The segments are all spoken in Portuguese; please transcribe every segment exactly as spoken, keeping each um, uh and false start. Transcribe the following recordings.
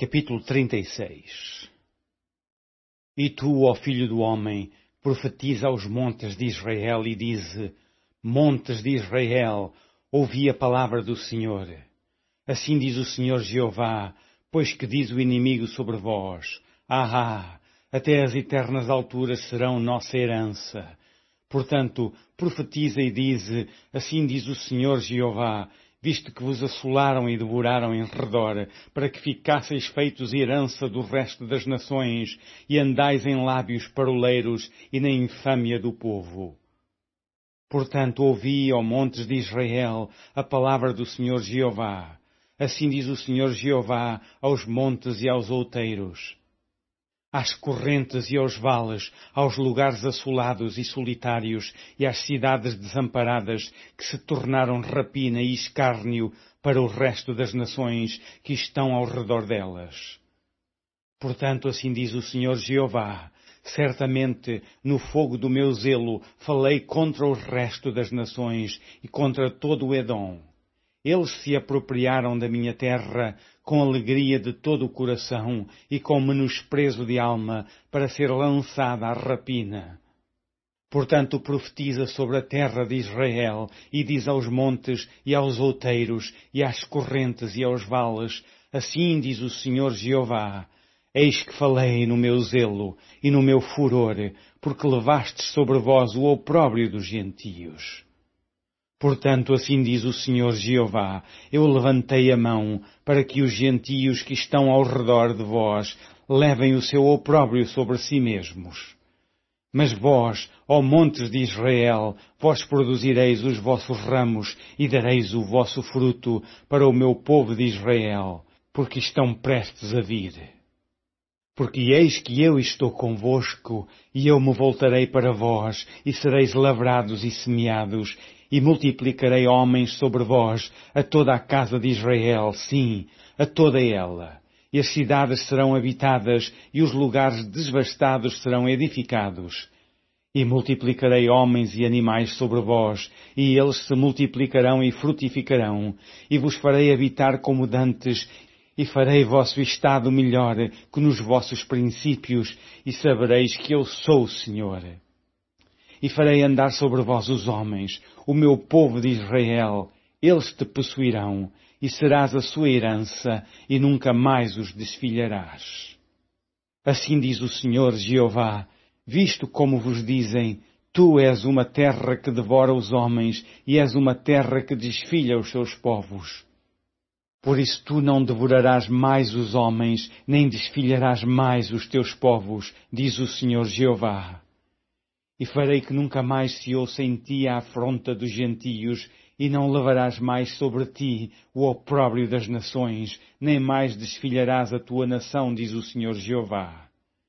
Capítulo trinta e seis. E tu, ó filho do homem, profetiza aos montes de Israel e dize: Montes de Israel, ouvi a palavra do Senhor. Assim diz o Senhor Jeová, pois que diz o inimigo sobre vós: Ah, até as eternas alturas serão nossa herança. Portanto, profetiza e dize: Assim diz o Senhor Jeová, visto que vos assolaram e devoraram em redor, para que ficasseis feitos herança do resto das nações, e andais em lábios paroleiros e na infâmia do povo. Portanto, ouvi, ó montes de Israel, a palavra do Senhor Jeová. Assim diz o Senhor Jeová aos montes e aos outeiros, às correntes e aos vales, aos lugares assolados e solitários, e às cidades desamparadas, que se tornaram rapina e escárnio para o resto das nações que estão ao redor delas. Portanto, assim diz o Senhor Jeová, certamente no fogo do meu zelo falei contra o resto das nações e contra todo o Edom. Eles se apropriaram da minha terra com alegria de todo o coração e com menosprezo de alma para ser lançada à rapina. Portanto, profetiza sobre a terra de Israel e diz aos montes e aos outeiros e às correntes e aos vales: Assim diz o Senhor Jeová, eis que falei no meu zelo e no meu furor, porque levastes sobre vós o opróbrio dos gentios. Portanto, assim diz o Senhor Jeová, eu levantei a mão para que os gentios que estão ao redor de vós levem o seu opróbrio sobre si mesmos. Mas vós, ó montes de Israel, vós produzireis os vossos ramos e dareis o vosso fruto para o meu povo de Israel, porque estão prestes a vir. Porque eis que eu estou convosco, e eu me voltarei para vós, e sereis lavrados e semeados, e multiplicarei homens sobre vós, a toda a casa de Israel, sim, a toda ela. E as cidades serão habitadas, e os lugares devastados serão edificados. E multiplicarei homens e animais sobre vós, e eles se multiplicarão e frutificarão, e vos farei habitar como dantes, e farei vosso estado melhor que nos vossos princípios, e sabereis que eu sou o Senhor. E farei andar sobre vós os homens, o meu povo de Israel, eles te possuirão, e serás a sua herança, e nunca mais os desfilharás. Assim diz o Senhor Jeová, visto como vos dizem, tu és uma terra que devora os homens, e és uma terra que desfilha os seus povos. Por isso tu não devorarás mais os homens, nem desfilharás mais os teus povos, diz o Senhor Jeová. E farei que nunca mais se ouça em ti a afronta dos gentios, e não levarás mais sobre ti o opróbrio das nações, nem mais desfilharás a tua nação, diz o Senhor Jeová.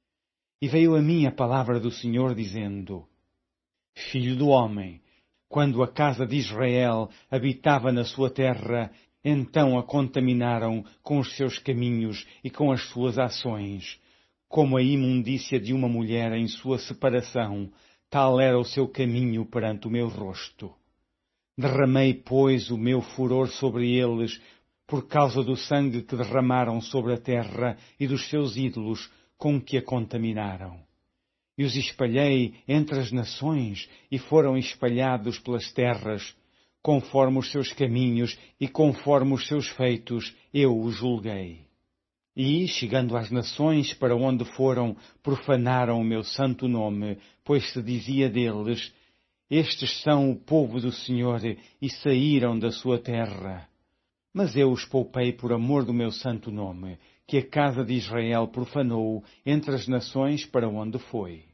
E veio a mim a palavra do Senhor, dizendo: Filho do homem, quando a casa de Israel habitava na sua terra, então a contaminaram com os seus caminhos e com as suas ações, como a imundícia de uma mulher em sua separação, tal era o seu caminho perante o meu rosto. Derramei, pois, o meu furor sobre eles, por causa do sangue que derramaram sobre a terra e dos seus ídolos com que a contaminaram. E os espalhei entre as nações, e foram espalhados pelas terras, conforme os seus caminhos e conforme os seus feitos, eu os julguei. E, chegando às nações para onde foram, profanaram o meu santo nome, pois se dizia deles: Estes são o povo do Senhor, e saíram da sua terra. Mas eu os poupei por amor do meu santo nome, que a casa de Israel profanou entre as nações para onde foi.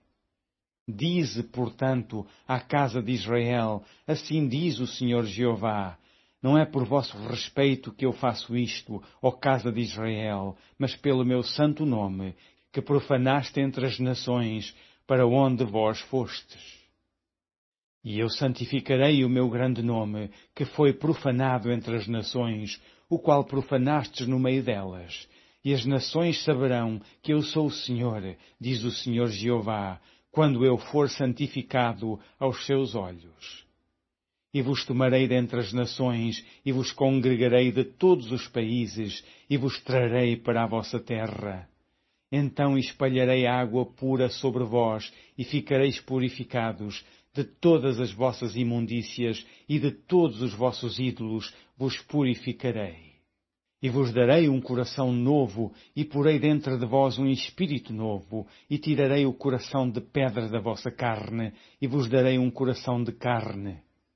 Dize, portanto, à casa de Israel: Assim diz o Senhor Jeová, não é por vosso respeito que eu faço isto, ó casa de Israel, mas pelo meu santo nome, que profanaste entre as nações, para onde vós fostes. E eu santificarei o meu grande nome, que foi profanado entre as nações, o qual profanastes no meio delas. E as nações saberão que eu sou o Senhor, diz o Senhor Jeová, quando eu for santificado aos seus olhos. E vos tomarei dentre as nações, e vos congregarei de todos os países, e vos trarei para a vossa terra. Então espalharei água pura sobre vós, e ficareis purificados. De todas as vossas imundícias e de todos os vossos ídolos vos purificarei. E vos darei um coração novo, e porei dentro de vós um espírito novo, e tirarei o coração de pedra da vossa carne, e vos darei um coração de carne.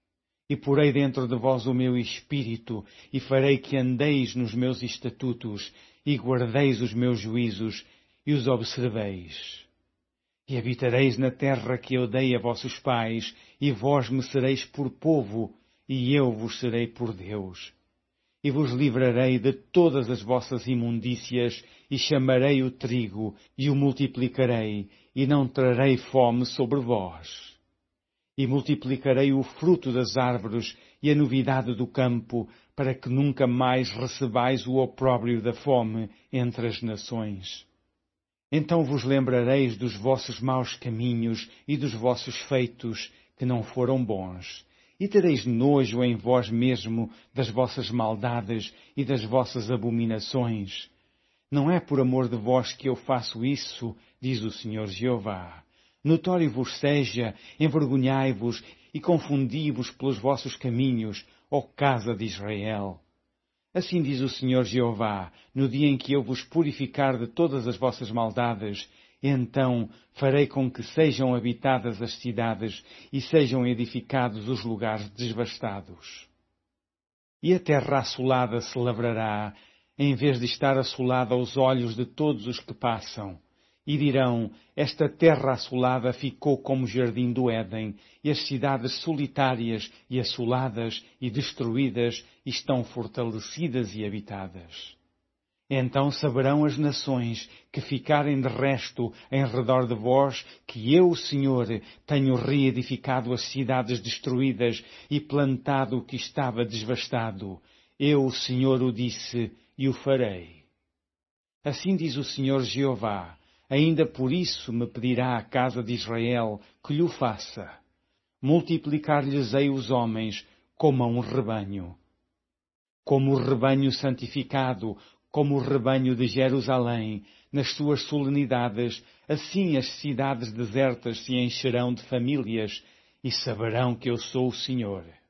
E porei dentro de vós o meu espírito, e farei que andeis nos meus estatutos, e guardeis os meus juízos, e os observeis. E habitareis na terra que eu dei a vossos pais, e vós me sereis por povo, e eu vos serei por Deus. E vos livrarei de todas as vossas imundícias, e chamarei o trigo, e o multiplicarei, e não trarei fome sobre vós. E multiplicarei o fruto das árvores e a novidade do campo, para que nunca mais recebais o opróbrio da fome entre as nações. Então vos lembrareis dos vossos maus caminhos e dos vossos feitos, que não foram bons, e tereis nojo em vós mesmo das vossas maldades e das vossas abominações. Não é por amor de vós que eu faço isso, diz o Senhor Jeová. Notório vos seja, envergonhai-vos e confundi-vos pelos vossos caminhos, ó casa de Israel. Assim diz o Senhor Jeová, no dia em que eu vos purificar de todas as vossas maldades, então farei com que sejam habitadas as cidades e sejam edificados os lugares devastados. E a terra assolada se lavrará, em vez de estar assolada aos olhos de todos os que passam. E dirão, esta terra assolada ficou como o jardim do Éden, e as cidades solitárias e assoladas e destruídas estão fortalecidas e habitadas. Então saberão as nações que ficarem de resto em redor de vós, que eu, Senhor, tenho reedificado as cidades destruídas e plantado o que estava devastado. Eu, Senhor, o disse e o farei. Assim diz o Senhor Jeová. Ainda por isso me pedirá a casa de Israel que lhe faça. Multiplicar-lhes-ei os homens como a um rebanho. Como o rebanho santificado, como o rebanho de Jerusalém, nas suas solenidades, assim as cidades desertas se encherão de famílias e saberão que eu sou o Senhor.